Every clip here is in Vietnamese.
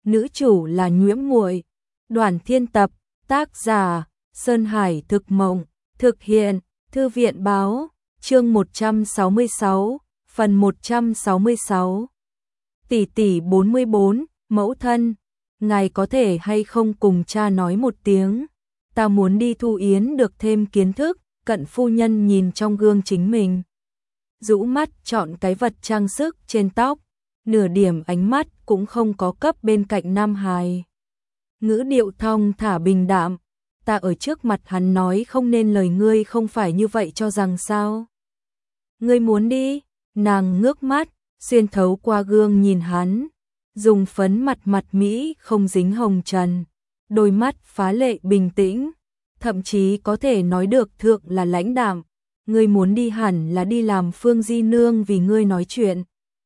nữ chủ là Nhiễm Muội. Đoàn Thiên Tập, tác giả Sơn Hải Thực Mộng, thực hiện Thư viện Báo, chương 166, phần 166. Tỷ tỷ 44, mẫu thân, ngài có thể hay không cùng cha nói một tiếng, ta muốn đi Thu Yến được thêm kiến thức. Cận phu nhân nhìn trong gương chính mình, rũ mắt chọn cái vật trang sức trên tóc, nửa điểm ánh mắt cũng không có cấp bên cạnh nam hài. Ngữ điệu thong thả bình đạm, ta ở trước mặt hắn nói không nên lời, ngươi không phải như vậy cho rằng sao? Ngươi muốn đi? Nàng ngước mắt, xuyên thấu qua gương nhìn hắn, dùng phấn mặt mỹ không dính hồng trần, đôi mắt phá lệ bình tĩnh, thậm chí có thể nói được thượng là lãnh đạm. Ngươi muốn đi hẳn là đi làm Phương Di Nương vì ngươi nói chuyện.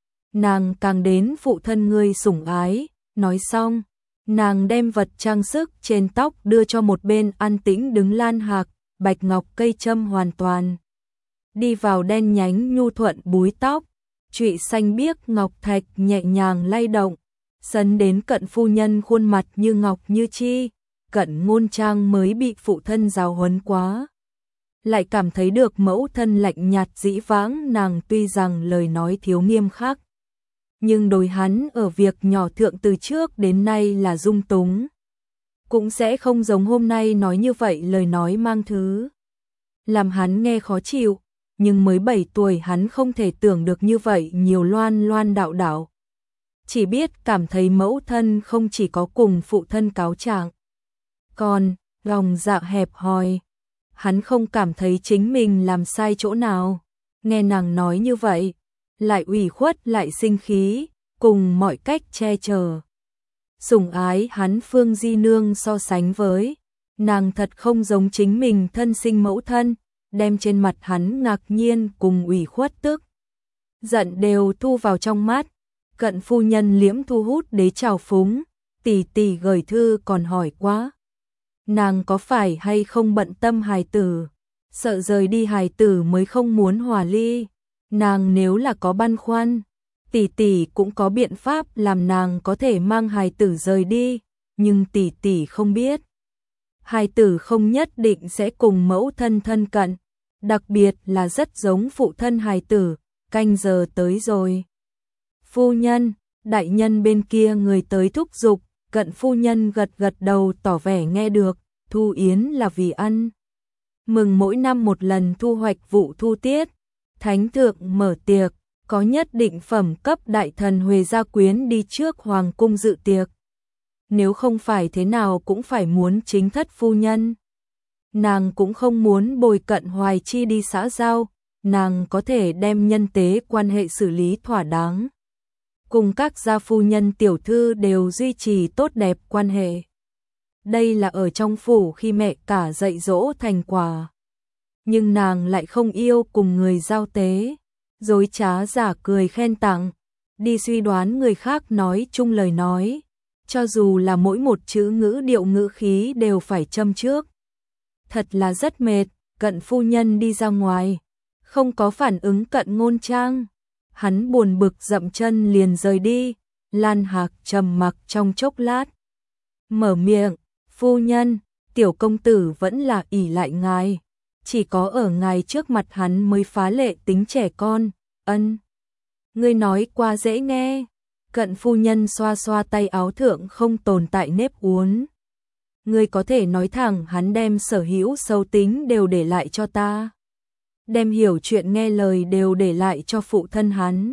Nàng càng đến phụ thân ngươi sủng ái. Nói xong, nàng đem vật trang sức trên tóc đưa cho một bên an tĩnh đứng Lan Hạc, bạch ngọc cây châm hoàn toàn đi vào đen nhánh nhu thuận búi tóc, trụy xanh biếc ngọc thạch nhẹ nhàng lay động, sấn đến Cận phu nhân khuôn mặt như ngọc như chi. Cận Ngôn Trang mới bị phụ thân giáo huấn quá, lại cảm thấy được mẫu thân lạnh nhạt dĩ vãng. Nàng tuy rằng lời nói thiếu nghiêm khắc, nhưng đối hắn ở việc nhỏ thượng từ trước đến nay là dung túng, cũng sẽ không giống hôm nay nói như vậy lời nói mang thứ làm hắn nghe khó chịu. Nhưng mới 7 tuổi hắn không thể tưởng được như vậy nhiều loan loan đạo đạo, chỉ biết cảm thấy mẫu thân không chỉ có cùng phụ thân cáo trạng, còn lòng dạ hẹp hòi. Hắn không cảm thấy chính mình làm sai chỗ nào, nghe nàng nói như vậy, lại ủy khuất lại sinh khí, cùng mọi cách che chở. Sủng ái hắn Phương Di Nương so sánh với nàng thật không giống chính mình thân sinh mẫu thân, đem trên mặt hắn ngạc nhiên cùng ủy khuất tức giận đều thu vào trong mắt. Cận phu nhân liễm thu hút đế trào phúng, tỷ tỷ gửi thư còn hỏi quá, nàng có phải hay không bận tâm hài tử, sợ rời đi hài tử mới không muốn hòa ly. Nàng nếu là có băn khoăn, tỷ tỷ cũng có biện pháp làm nàng có thể mang hài tử rời đi, nhưng tỷ tỷ không biết, hài tử không nhất định sẽ cùng mẫu thân thân cận, đặc biệt là rất giống phụ thân hài tử. Canh giờ tới rồi. Phu nhân, đại nhân bên kia người tới thúc giục. Cận phu nhân gật gật đầu tỏ vẻ nghe được. Thu Yến là vì ăn mừng mỗi năm một lần thu hoạch vụ thu tiết, thánh thượng mở tiệc, có nhất định phẩm cấp đại thần Huệ gia quyến đi trước hoàng cung dự tiệc. Nếu không phải thế nào cũng phải muốn chính thất phu nhân. Nàng cũng không muốn bồi Cận Hoài Chi đi xã giao, nàng có thể đem nhân tế quan hệ xử lý thỏa đáng, cùng các gia phu nhân tiểu thư đều duy trì tốt đẹp quan hệ. Đây là ở trong phủ khi mẹ cả dạy dỗ thành quả. Nhưng nàng lại không yêu cùng người giao tế, dối trá giả cười khen tặng, đi suy đoán người khác nói chung lời nói, cho dù là mỗi một chữ ngữ điệu ngữ khí đều phải châm trước. Thật là rất mệt. Cận phu nhân đi ra ngoài, không có phản ứng Cận Ngôn Trang, hắn buồn bực dậm chân liền rời đi. Lan Hạc trầm mặc trong chốc lát, mở miệng, phu nhân, tiểu công tử vẫn là ỷ lại ngài, chỉ có ở ngài trước mặt hắn mới phá lệ tính trẻ con. Ân, ngươi nói qua dễ nghe. Cận phu nhân xoa xoa tay áo thượng không tồn tại nếp uốn. Ngươi có thể nói thẳng hắn đem sở hữu xấu tính đều để lại cho ta, đem hiểu chuyện nghe lời đều để lại cho phụ thân hắn,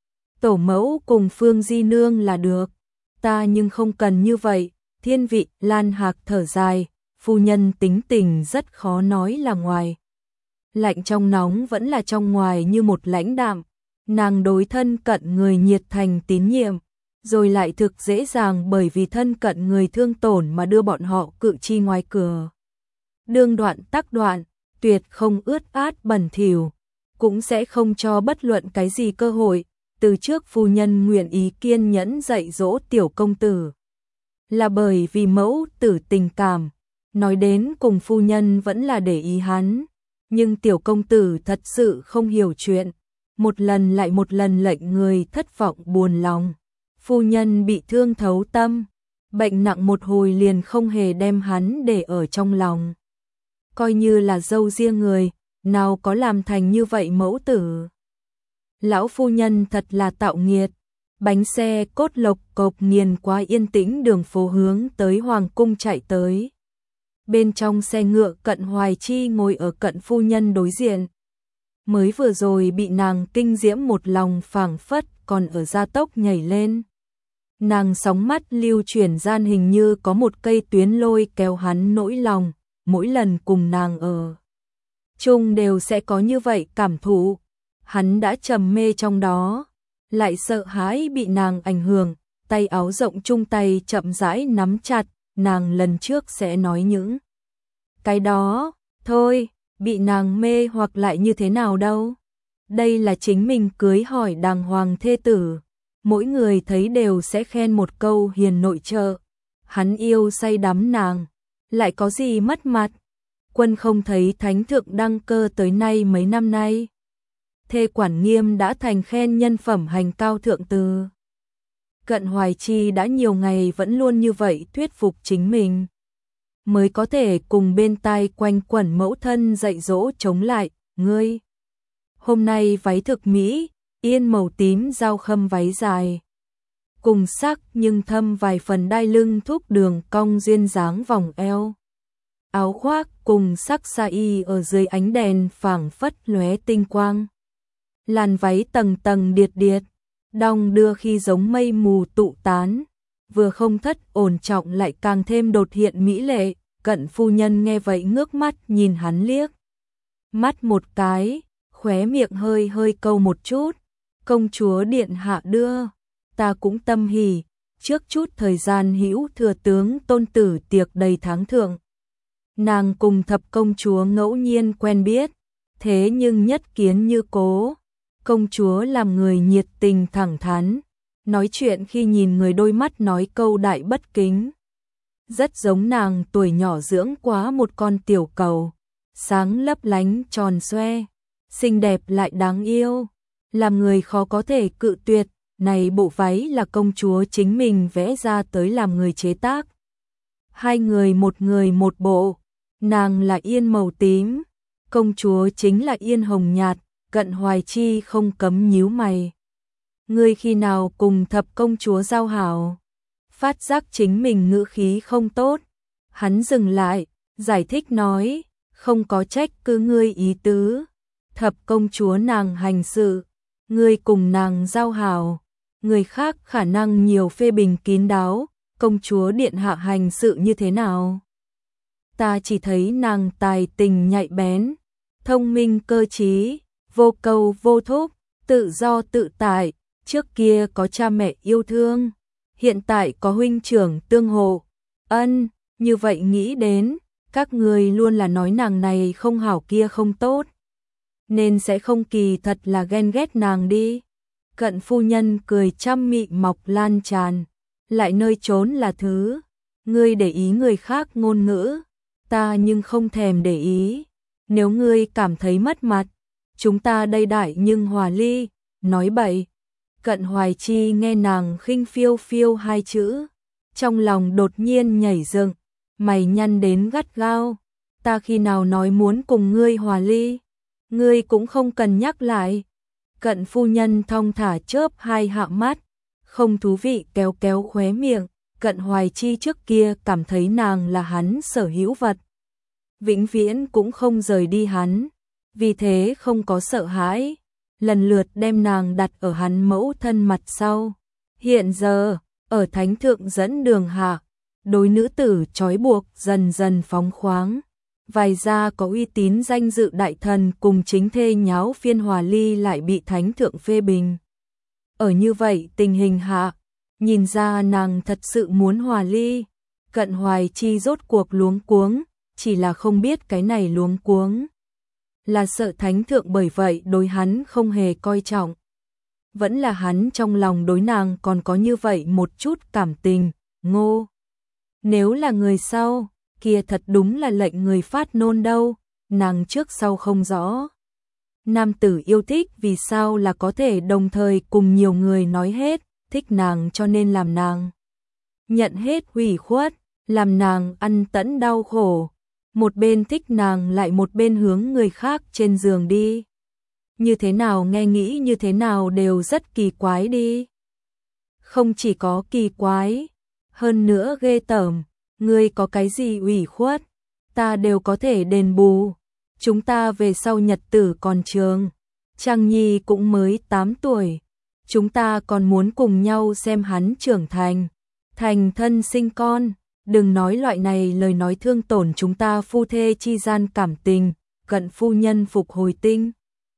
tổ mẫu cùng Phương Di Nương là được, ta nhưng không cần như vậy. Thiên vị. Lan Hạc thở dài, phu nhân tính tình rất khó nói là ngoài lạnh trong nóng vẫn là trong ngoài như một lãnh đạm. Nàng đối thân cận người nhiệt thành tín nhiệm, rồi lại thực dễ dàng bởi vì thân cận người thương tổn mà đưa bọn họ cự chi ngoài cửa. Đương đoạn tắc đoạn, tuyệt không ướt át bẩn thỉu, cũng sẽ không cho bất luận cái gì cơ hội. Từ trước phu nhân nguyện ý kiên nhẫn dạy dỗ tiểu công tử, là bởi vì mẫu tử tình cảm, nói đến cùng phu nhân vẫn là để ý hắn, nhưng tiểu công tử thật sự không hiểu chuyện, một lần lại một lần lệnh người thất vọng buồn lòng. phu nhân bị thương thấu tâm, bệnh nặng một hồi liền không hề đem hắn để ở trong lòng. Coi như là dâu riêng người, nào có làm thành như vậy mẫu tử. Lão phu nhân thật là tạo nghiệt. Bánh xe cốt lộc cộc nghiền qua yên tĩnh đường phố hướng tới Hoàng cung chạy tới. Bên trong xe ngựa Cận Hoài Chi ngồi ở Cận phu nhân đối diện. Mới vừa rồi bị nàng kinh diễm một lòng phảng phất còn ở gia tốc nhảy lên. Nàng sóng mắt lưu chuyển gian hình như có một cây tuyến lôi kéo hắn nỗi lòng, mỗi lần cùng nàng ở chung đều sẽ có như vậy cảm thụ. Hắn đã trầm mê trong đó, lại sợ hãi bị nàng ảnh hưởng, tay áo rộng chung tay chậm rãi nắm chặt, nàng lần trước sẽ nói những cái đó, thôi, bị nàng mê hoặc lại như thế nào đâu. Đây là chính mình cưới hỏi đàng hoàng thê tử, mỗi người thấy đều sẽ khen một câu hiền nội trợ. Hắn yêu say đắm nàng, lại có gì mất mặt. Quân không thấy thánh thượng đăng cơ tới nay mấy năm nay. Thê quản nghiêm đã thành khen nhân phẩm hành cao thượng từ. Cận Hoài Chi đã nhiều ngày vẫn luôn như vậy thuyết phục chính mình. Mới có thể cùng bên tai quanh quẩn mẫu thân dạy dỗ chống lại, ngươi. Hôm nay váy thực mỹ, yên màu tím giao khâm váy dài. Cùng sắc nhưng thâm vài phần đai lưng thúc đường cong duyên dáng vòng eo. Áo khoác cùng sắc sa y ở dưới ánh đèn phảng phất lóe tinh quang. Làn váy tầng tầng điệt điệt, đong đưa khi giống mây mù tụ tán, vừa không thất ổn trọng lại càng thêm đột hiện mỹ lệ. Cận phu nhân nghe vậy ngước mắt nhìn hắn liếc mắt một cái, khóe miệng hơi hơi câu một chút. Công chúa điện hạ đưa, ta cũng tâm hỉ. Trước chút thời gian hữu thừa tướng tôn tử tiệc đầy tháng thượng, nàng cùng thập công chúa ngẫu nhiên quen biết, thế nhưng nhất kiến như cố. Công chúa làm người nhiệt tình thẳng thắn, nói chuyện khi nhìn người đôi mắt nói câu đại bất kính. Rất giống nàng tuổi nhỏ dưỡng quá một con tiểu cầu, sáng lấp lánh tròn xoe, xinh đẹp lại đáng yêu, làm người khó có thể cự tuyệt. Này bộ váy là công chúa chính mình vẽ ra tới làm người chế tác. Hai người một bộ, nàng là yên màu tím, công chúa chính là yên hồng nhạt. Cận Hoài Chi không cấm nhíu mày. Ngươi khi nào cùng thập công chúa giao hảo? Phát giác chính mình ngữ khí không tốt. Hắn dừng lại, giải thích nói, không có trách cứ ngươi ý tứ. Thập công chúa nàng hành sự, ngươi cùng nàng giao hảo. Người khác khả năng nhiều phê bình kín đáo, công chúa điện hạ hành sự như thế nào? Ta chỉ thấy nàng tài tình nhạy bén, thông minh cơ trí, vô cầu vô thúc, tự do tự tại. Trước kia có cha mẹ yêu thương, hiện tại có huynh trưởng tương hộ. Như vậy nghĩ đến, các người luôn là nói nàng này không hảo kia không tốt, nên sẽ không kỳ thật là ghen ghét nàng đi. Cận phu nhân cười trăm mị mọc lan tràn, lại nơi trốn là thứ. Ngươi để ý người khác ngôn ngữ, ta nhưng không thèm để ý. Nếu ngươi cảm thấy mất mặt, chúng ta đây đại nhưng hòa ly. Nói bậy. Cận Hoài Chi nghe nàng khinh phiêu phiêu hai chữ, trong lòng đột nhiên nhảy dựng, mày nhăn đến gắt gao. Ta khi nào nói muốn cùng ngươi hòa ly, ngươi cũng không cần nhắc lại. Cận phu nhân thong thả chớp hai hạ mắt, không thú vị kéo kéo khóe miệng. Cận Hoài Chi trước kia cảm thấy nàng là hắn sở hữu vật, vĩnh viễn cũng không rời đi hắn, vì thế không có sợ hãi, lần lượt đem nàng đặt ở hắn mẫu thân mặt sau. Hiện giờ, ở thánh thượng dẫn đường hạ, đối nữ tử trói buộc dần dần phóng khoáng. Vài gia có uy tín danh dự đại thần cùng chính thê nháo phiên hòa ly lại bị thánh thượng phê bình. Ở như vậy tình hình hạ, nhìn ra nàng thật sự muốn hòa ly. Cận Hoài Chi rốt cuộc luống cuống, chỉ là không biết cái này luống cuống là sợ thánh thượng bởi vậy đối hắn không hề coi trọng, vẫn là hắn trong lòng đối nàng còn có như vậy một chút cảm tình. Ngô, nếu là người sau, kia thật đúng là lệnh người phát nôn đâu. Nàng trước sau không rõ, nam tử yêu thích vì sao là có thể đồng thời cùng nhiều người nói hết, thích nàng cho nên làm nàng nhận hết ủy khuất, làm nàng ăn tẫn đau khổ. Một bên thích nàng lại một bên hướng người khác trên giường đi. Như thế nào nghe nghĩ như thế nào đều rất kỳ quái đi. Không chỉ có kỳ quái, hơn nữa ghê tởm, ngươi có cái gì ủy khuất, ta đều có thể đền bù. Chúng ta về sau nhật tử còn trường, Trang Nhi cũng mới 8 tuổi, chúng ta còn muốn cùng nhau xem hắn trưởng thành, thành thân sinh con, đừng nói loại này lời nói thương tổn chúng ta phu thê chi gian cảm tình. Cận phu nhân phục hồi tinh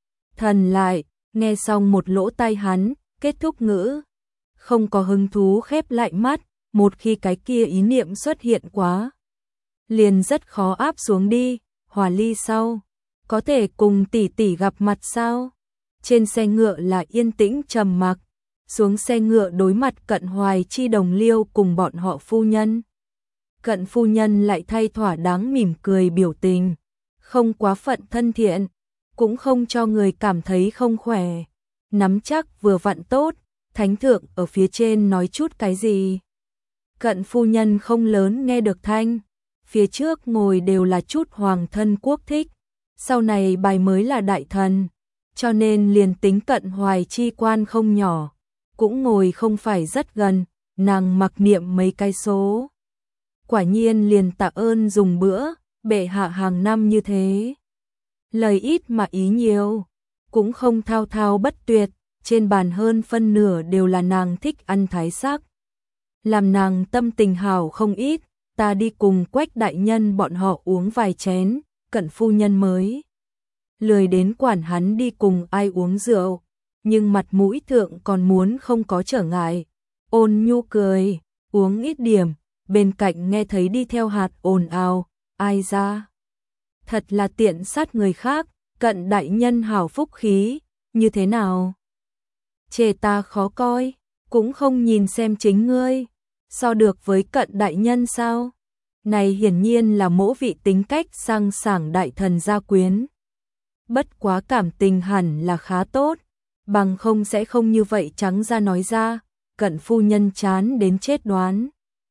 thần lại, nghe xong một lỗ tai hắn, kết thúc ngữ, không có hứng thú khép lại mắt, một khi cái kia ý niệm xuất hiện quá, liền rất khó áp xuống đi. Hòa ly sau, có thể cùng tỷ tỷ gặp mặt sao? Trên xe ngựa là yên tĩnh trầm mặc, xuống xe ngựa đối mặt Cận Hoài Chi đồng liêu cùng bọn họ phu nhân. Cận phu nhân lại thay thỏa đáng mỉm cười biểu tình, không quá phận thân thiện, cũng không cho người cảm thấy không khỏe, nắm chắc vừa vặn tốt. Thánh thượng ở phía trên nói chút cái gì? Cận phu nhân không lớn nghe được thanh, phía trước ngồi đều là chút hoàng thân quốc thích, sau này bài mới là đại thần, cho nên liền tính Cận Hoài Chi quan không nhỏ, cũng ngồi không phải rất gần, nàng mặc niệm mấy cái số. Quả nhiên liền tạ ơn dùng bữa, bệ hạ hàng năm như thế. Lời ít mà ý nhiều, cũng không thao thao bất tuyệt, trên bàn hơn phân nửa đều là nàng thích ăn thái sắc. Làm nàng tâm tình hảo không ít, ta đi cùng Quách đại nhân bọn họ uống vài chén, Cận phu nhân mới lười đến quản hắn đi cùng ai uống rượu, nhưng mặt mũi thượng còn muốn không có trở ngại. Ôn nhu cười, uống ít điểm, bên cạnh nghe thấy đi theo hạt ồn ào, ai ra? Thật là tiện sát người khác, Cận đại nhân hảo phúc khí, như thế nào? Chê ta khó coi, cũng không nhìn xem chính ngươi, so được với Cận đại nhân sao? Này hiển nhiên là mỗ vị tính cách sang sảng đại thần gia quyến. Bất quá cảm tình hẳn là khá tốt, bằng không sẽ không như vậy trắng ra nói ra. Cận phu nhân chán đến chết đoán.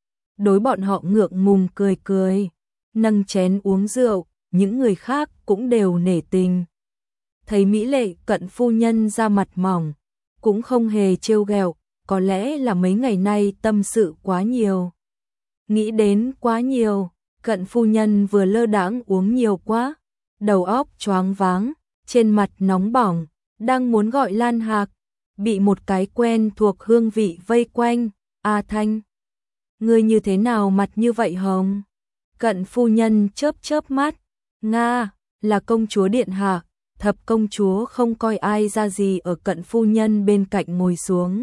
Đối bọn họ ngượng ngùng cười cười, nâng chén uống rượu, những người khác cũng đều nể tình. Thấy mỹ lệ Cận phu nhân ra mặt mỏng, cũng không hề trêu ghẹo, có lẽ là mấy ngày nay tâm sự quá nhiều. Nghĩ đến quá nhiều, Cận phu nhân vừa lơ đãng uống nhiều quá, đầu óc choáng váng, trên mặt nóng bỏng, đang muốn gọi Lan Hạc, bị một cái quen thuộc hương vị vây quanh. A Thanh, ngươi như thế nào mặt như vậy hồng? Cận phu nhân chớp chớp mắt, Nga, là công chúa điện hạ. Thập công chúa không coi ai ra gì ở Cận phu nhân bên cạnh ngồi xuống.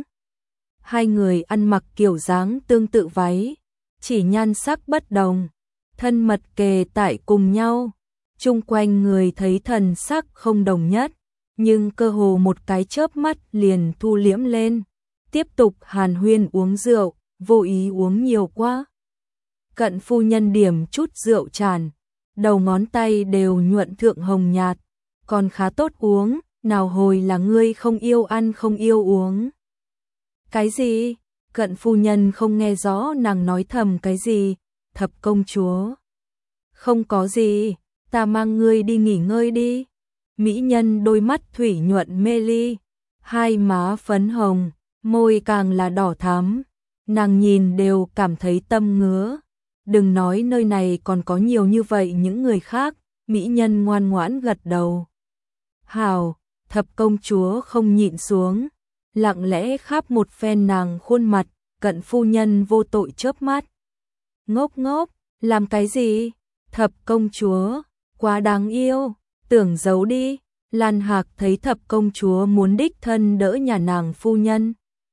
Hai người ăn mặc kiểu dáng tương tự váy, chỉ nhan sắc bất đồng, thân mật kề tại cùng nhau. Chung quanh người thấy thần sắc không đồng nhất, nhưng cơ hồ một cái chớp mắt liền thu liễm lên, tiếp tục hàn huyên uống rượu, vô ý uống nhiều quá. Cận phu nhân điểm chút rượu tràn, đầu ngón tay đều nhuận thượng hồng nhạt, còn khá tốt uống, nào hồi là ngươi không yêu ăn không yêu uống. Cái gì? Cận phu nhân không nghe rõ nàng nói thầm cái gì. Thập công chúa, không có gì, ta mang ngươi đi nghỉ ngơi đi. Mỹ nhân đôi mắt thủy nhuận mê ly, hai má phấn hồng, môi càng là đỏ thắm, nàng nhìn đều cảm thấy tâm ngứa. Đừng nói nơi này còn có nhiều như vậy những người khác. Mỹ nhân ngoan ngoãn gật đầu. Hảo, thập công chúa không nhịn xuống, lặng lẽ khắp một phen nàng khuôn mặt. Cận phu nhân vô tội chớp mắt. Ngốc ngốc, làm cái gì? Thập công chúa, quá đáng yêu, tưởng giấu đi. Lan Hạc thấy thập công chúa muốn đích thân đỡ nhà nàng phu nhân,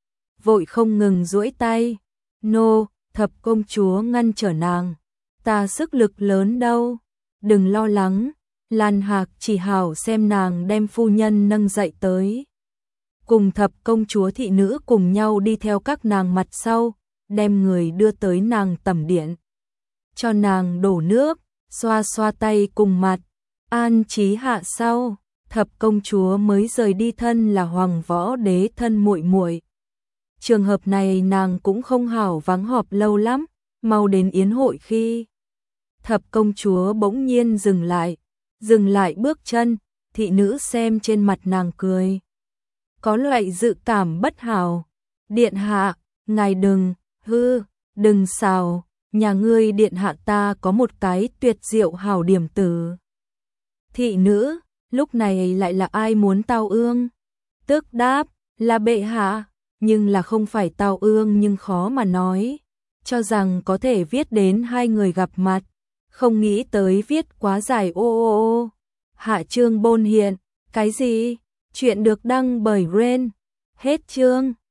vội không ngừng duỗi tay. Nô, thập công chúa ngăn trở nàng, ta sức lực lớn đâu, đừng lo lắng. Lan Hạc chỉ hảo xem nàng đem phu nhân nâng dậy tới. Cùng thập công chúa thị nữ cùng nhau đi theo các nàng mặt sau, đem người đưa tới nàng tẩm điện. Cho nàng đổ nước, xoa xoa tay cùng mặt, an trí hạ sau, thập công chúa mới rời đi thân là Hoàng Võ Đế thân muội muội. trường hợp này nàng cũng không hảo vắng họp lâu lắm, mau đến yến hội khi. Thập công chúa bỗng nhiên dừng lại bước chân, thị nữ xem trên mặt nàng cười. Có loại dự cảm bất hảo. Điện hạ, ngài đừng xào, nhà ngươi điện hạ ta có một cái tuyệt diệu hảo điểm tử. Thị nữ, lúc này lại là ai muốn tao ương? Tức đáp, là bệ hạ, nhưng là không phải tao ương nhưng khó mà nói. Cho rằng có thể viết đến hai người gặp mặt, không nghĩ tới viết quá dài ô. Hạ chương bôn hiện, cái gì? Chuyện được đăng bởi Ren. Hết chương.